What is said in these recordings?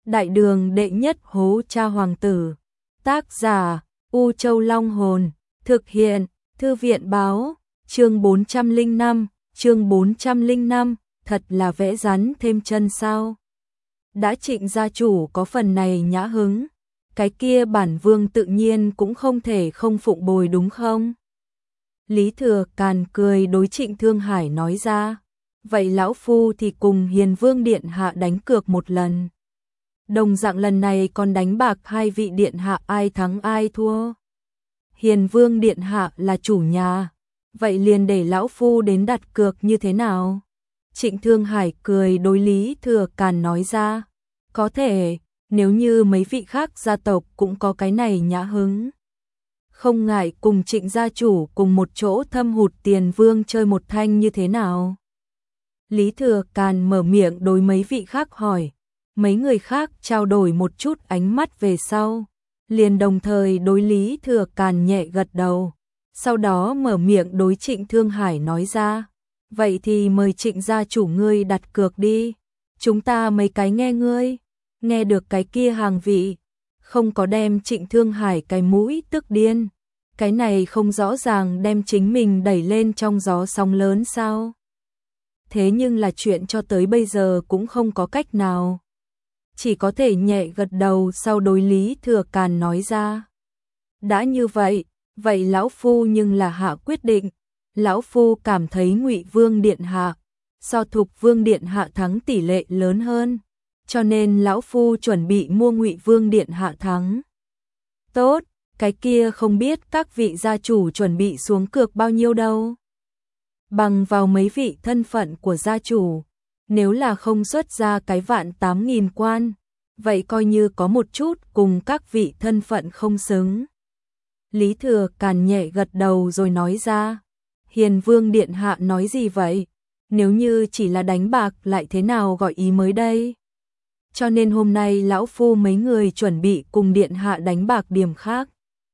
Đại đường đệ nhất hố cha hoàng tử. Tác giả U Châu Long Hồn. Thực hiện Thư viện báo. Chương 405. Chương 405. Thật là vẽ rắn thêm chân sao. Đã Trịnh gia chủ có phần này nhã hứng, cái kia bản vương tự nhiên cũng không thể không phụng bồi đúng không? Lý Thừa Càn cười đối Trịnh Thương Hải nói ra. Vậy lão phu thì cùng Hiền Vương điện hạ đánh cược một lần. Đồng dạng lần này còn đánh bạc hai vị điện hạ ai thắng ai thua. Hiền Vương điện hạ là chủ nhà, vậy liền để lão phu đến đặt cược như thế nào? Trịnh Thương Hải cười đối Lý Thừa Càn nói ra. Có thể, nếu như mấy vị khác gia tộc cũng có cái này nhã hứng, không ngại cùng Trịnh gia chủ cùng một chỗ thâm hụt tiền vương chơi một thanh như thế nào? Lý Thừa Càn mở miệng đối mấy vị khác hỏi. Mấy người khác trao đổi một chút ánh mắt về sau, liền đồng thời đối Lý Thừa Càn nhẹ gật đầu, sau đó mở miệng đối Trịnh Thương Hải nói ra. Vậy thì mời Trịnh gia chủ ngươi đặt cược đi, chúng ta mấy cái nghe ngươi. Nghe được cái kia hàng vị, không có đem Trịnh Thương Hải cái mũi tức điên. Cái này không rõ ràng đem chính mình đẩy lên trong gió sóng lớn sao? Thế nhưng là chuyện cho tới bây giờ cũng không có cách nào. Chỉ có thể nhẹ gật đầu sau đối Lý Thừa Càn nói ra. Đã như vậy, vậy lão phu nhưng là hạ quyết định. Lão phu cảm thấy Ngụy Vương điện hạ so Thục Vương điện hạ thắng tỷ lệ lớn hơn, cho nên lão phu chuẩn bị mua Ngụy Vương điện hạ thắng. Tốt, cái kia không biết các vị gia chủ chuẩn bị xuống cược bao nhiêu đâu. Bằng vào mấy vị thân phận của gia chủ, nếu là không xuất ra cái vạn 8.000 quan, vậy coi như có một chút cùng các vị thân phận không xứng. Lý Thừa Càn nhẹ gật đầu rồi nói ra. Hiền Vương điện hạ nói gì vậy? Nếu như chỉ là đánh bạc lại thế nào gọi ý mới đây? Cho nên hôm nay lão phu mấy người chuẩn bị cùng điện hạ đánh bạc điểm khác.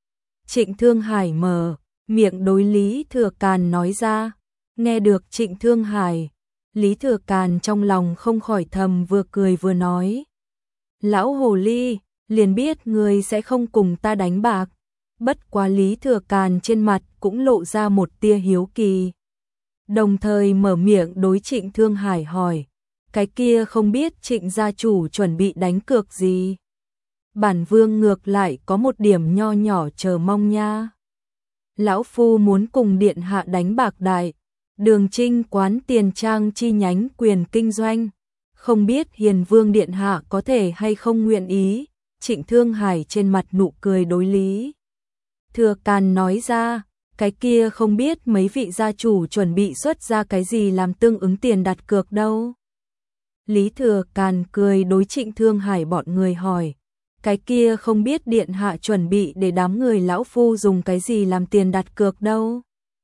Trịnh Thương Hải mở miệng đối Lý Thừa Càn nói ra. Nghe được Trịnh Thương Hải, Lý Thừa Càn trong lòng không khỏi thầm vừa cười vừa nói. Lão hồ ly, liền biết người sẽ không cùng ta đánh bạc. Bất quá Lý Thừa Càn trên mặt cũng lộ ra một tia hiếu kỳ. Đồng thời mở miệng đối Trịnh Thương Hải hỏi. Cái kia không biết Trịnh gia chủ chuẩn bị đánh cược gì? Bản vương ngược lại có một điểm nho nhỏ chờ mong nha. Lão phu muốn cùng điện hạ đánh bạc đại. Đường Trinh quán tiền trang chi nhánh quyền kinh doanh. Không biết Hiền Vương điện hạ có thể hay không nguyện ý? Trịnh Thương Hải trên mặt nụ cười đối Lý Thừa Càn nói ra. Cái kia không biết mấy vị gia chủ chuẩn bị xuất ra cái gì làm tương ứng tiền đặt cược đâu. Lý Thừa Càn cười đối Trịnh Thương Hải bọn người hỏi. Cái kia không biết điện hạ chuẩn bị để đám người lão phu dùng cái gì làm tiền đặt cược đâu.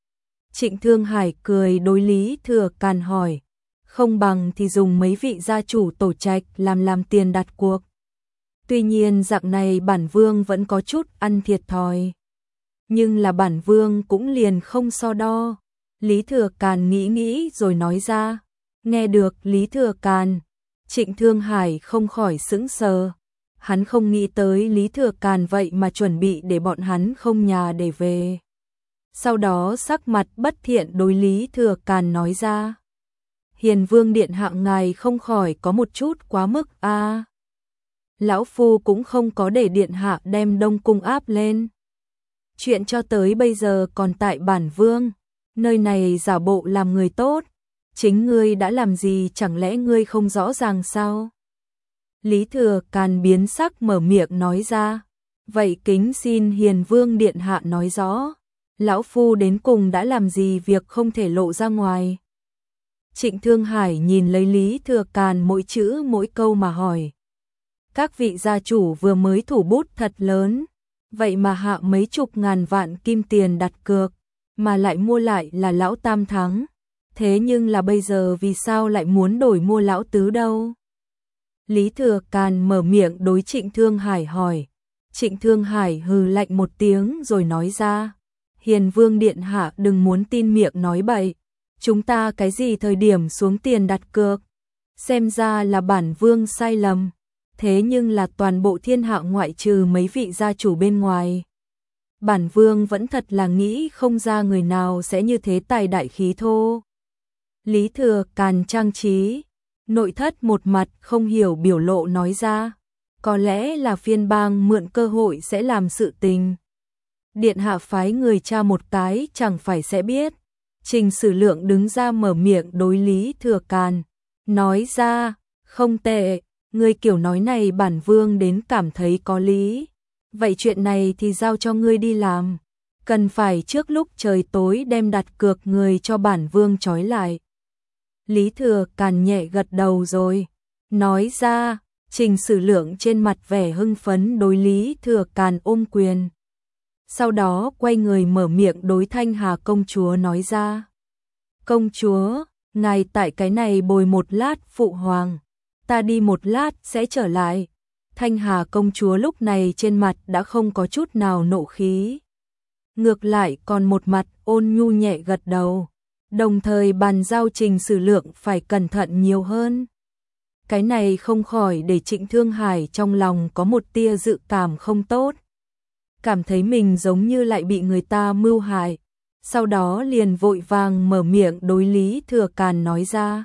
Trịnh Thương Hải cười đối Lý Thừa Càn hỏi. Không bằng thì dùng mấy vị gia chủ tổ trạch làm tiền đặt cuộc. Tuy nhiên dạng này bản vương vẫn có chút ăn thiệt thòi. Nhưng là bản vương cũng liền không so đo. Lý Thừa Càn nghĩ rồi nói ra. Nghe được Lý Thừa Càn, Trịnh Thương Hải không khỏi sững sờ. Hắn không nghĩ tới Lý Thừa Càn vậy mà chuẩn bị để bọn hắn không nhà để về. Sau đó sắc mặt bất thiện đối Lý Thừa Càn nói ra. Hiền Vương điện hạ ngài không khỏi có một chút quá mức a. Lão phu cũng không có để điện hạ đem Đông Cung áp lên. Chuyện cho tới bây giờ còn tại bản vương, nơi này giả bộ làm người tốt, chính ngươi đã làm gì chẳng lẽ ngươi không rõ ràng sao? Lý Thừa Càn biến sắc mở miệng nói ra. Vậy kính xin Hiền Vương điện hạ nói rõ, lão phu đến cùng đã làm gì việc không thể lộ ra ngoài? Trịnh Thương Hải nhìn lấy Lý Thừa Càn mỗi chữ mỗi câu mà hỏi. Các vị gia chủ vừa mới thủ bút thật lớn, vậy mà hạ mấy chục ngàn vạn kim tiền đặt cược, mà lại mua lại là lão tam thắng. Thế nhưng là bây giờ vì sao lại muốn đổi mua lão tứ đâu? Lý Thừa Càn mở miệng đối Trịnh Thương Hải hỏi. Trịnh Thương Hải hừ lạnh một tiếng rồi nói ra. Hiền Vương điện hạ đừng muốn tin miệng nói bậy. Chúng ta cái gì thời điểm xuống tiền đặt cược? Xem ra là bản vương sai lầm. thế nhưng là toàn bộ thiên hạ ngoại trừ mấy vị gia chủ bên ngoài. Bản vương vẫn thật là nghĩ không ra người nào sẽ như thế tài đại khí thô. Lý Thừa Càn trang trí, nội thất một mặt không hiểu biểu lộ nói ra, có lẽ là phiên bang mượn cơ hội sẽ làm sự tình. Điện hạ phái người tra một cái chẳng phải sẽ biết. Trình Sử Lượng đứng ra mở miệng đối Lý Thừa Càn, nói ra, không tệ, ngươi kiểu nói này bản vương đến cảm thấy có lý. Vậy chuyện này thì giao cho ngươi đi làm, cần phải trước lúc trời tối đem đặt cược người cho bản vương trói lại. Lý Thừa Càn nhẹ gật đầu rồi, nói ra. Trình Sử Lượng trên mặt vẻ hưng phấn đối Lý Thừa Càn ôm quyền. Sau đó quay người mở miệng đối Thanh Hà công chúa nói ra. Công chúa, ngài tại cái này bồi một lát phụ hoàng, ta đi một lát sẽ trở lại. Thanh Hà công chúa lúc này trên mặt đã không có chút nào nộ khí. Ngược lại còn một mặt ôn nhu nhẹ gật đầu, đồng thời bàn giao Trình Sử Lượng phải cẩn thận nhiều hơn. Cái này không khỏi để Trịnh Thương Hải trong lòng có một tia dự cảm không tốt. Cảm thấy mình giống như lại bị người ta mưu hại. Sau đó liền vội vàng mở miệng đối Lý Thừa Càn nói ra.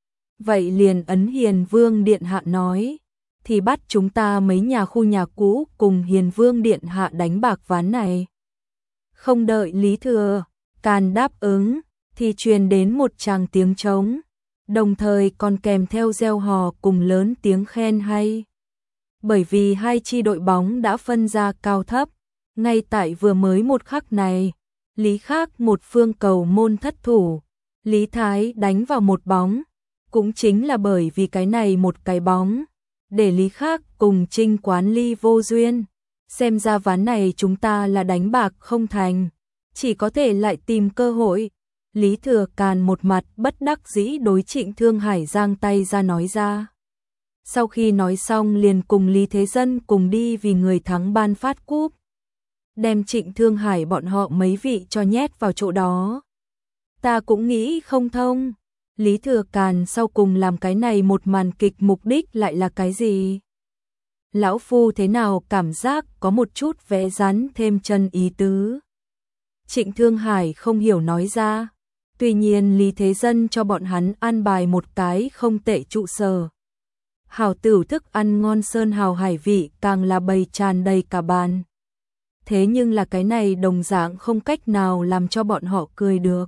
Vậy liền ấn Hiền Vương Điện Hạ nói, thì bắt chúng ta mấy nhà khu nhà cũ cùng Hiền Vương Điện Hạ đánh bạc ván này. Không đợi Lý Thừa Càn đáp ứng, thì truyền đến một tràng tiếng trống, đồng thời còn kèm theo reo hò cùng lớn tiếng khen hay. Bởi vì hai chi đội bóng đã phân ra cao thấp, ngay tại vừa mới một khắc này, Lý Khác một phương cầu môn thất thủ, Lý Thái đánh vào một bóng, cũng chính là bởi vì cái này một cái bóng, để Lý Khác cùng Trinh Quán Ly vô duyên. Xem ra ván này chúng ta là đánh bạc không thành, chỉ có thể lại tìm cơ hội. Lý Thừa Càn một mặt bất đắc dĩ đối Trịnh Thương Hải giang tay ra nói ra. Sau khi nói xong liền cùng Lý Thế Dân cùng đi vì người thắng ban phát cúp. Đem Trịnh Thương Hải bọn họ mấy vị cho nhét vào chỗ đó. Ta cũng nghĩ không thông. Lý Thừa Càn sau cùng làm cái này một màn kịch mục đích lại là cái gì? Lão Phu thế nào cảm giác có một chút vẽ rắn thêm chân ý tứ. Trịnh Thương Hải không hiểu nói ra. Tuy nhiên Lý Thế Dân cho bọn hắn an bài một cái không tệ trụ sở. Hảo tửu thức ăn ngon sơn hào hải vị càng là bày tràn đầy cả bàn. Thế nhưng là cái này đồng dạng không cách nào làm cho bọn họ cười được.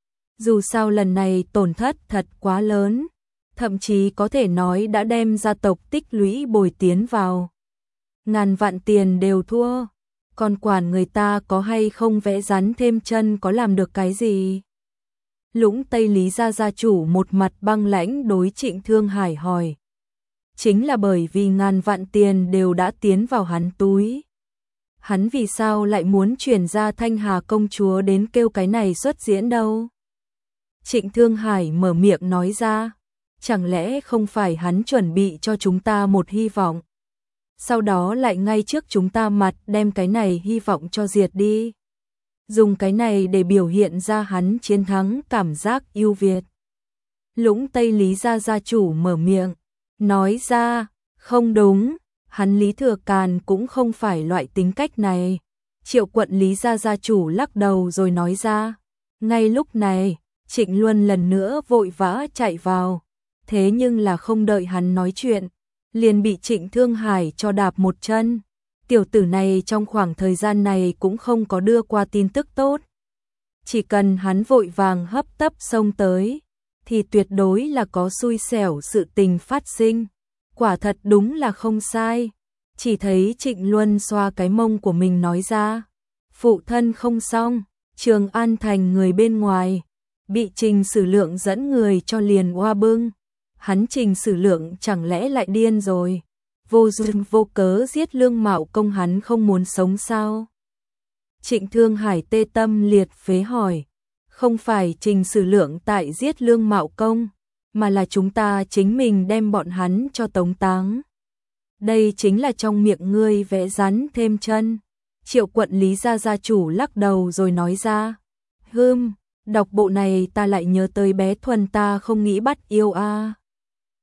Dù sao lần này tổn thất thật quá lớn, thậm chí có thể nói đã đem gia tộc tích lũy bồi tiến vào. Ngàn vạn tiền đều thua, còn quản người ta có hay không vẽ rắn thêm chân có làm được cái gì. Lũng Tây Lý gia gia chủ một mặt băng lãnh đối Trịnh Thương Hải hỏi. Chính là bởi vì ngàn vạn tiền đều đã tiến vào hắn túi. Hắn vì sao lại muốn chuyển ra Thanh Hà công chúa đến kêu cái này xuất diễn đâu? Trịnh Thương Hải mở miệng nói ra, chẳng lẽ không phải hắn chuẩn bị cho chúng ta một hy vọng, sau đó lại ngay trước chúng ta mặt đem cái này hy vọng cho diệt đi. Dùng cái này để biểu hiện ra hắn chiến thắng cảm giác ưu việt. Lũng Tây Lý gia gia chủ mở miệng, nói ra, không đúng, hắn Lý Thừa Càn cũng không phải loại tính cách này. Triệu quận Lý gia gia chủ lắc đầu rồi nói ra. Ngay lúc này, Trịnh Luân lần nữa vội vã chạy vào, thế nhưng là không đợi hắn nói chuyện, liền bị Trịnh Thương Hải cho đạp một chân. Tiểu tử này trong khoảng thời gian này cũng không có đưa qua tin tức tốt. Chỉ cần hắn vội vàng hấp tấp xông tới, thì tuyệt đối là có xui xẻo sự tình phát sinh. Quả thật đúng là không sai. Chỉ thấy Trịnh Luân xoa cái mông của mình nói ra. Phụ thân không xong, Trường An thành người bên ngoài, bị Trình Sử Lượng dẫn người cho liền oa bưng. Hắn Trình Sử Lượng chẳng lẽ lại điên rồi? Vô duyên vô cớ giết Lương Mạo Công hắn không muốn sống sao? Trịnh Thương Hải tê tâm liệt phế hỏi. Không phải Trình Sử Lượng tại giết Lương Mạo Công, mà là chúng ta chính mình đem bọn hắn cho tống táng. Đây chính là trong miệng ngươi vẽ rắn thêm chân. Triệu quận Lý gia gia chủ lắc đầu rồi nói ra. Đọc bộ này ta lại nhớ tới bé Thuần ta không nghĩ bắt yêu a.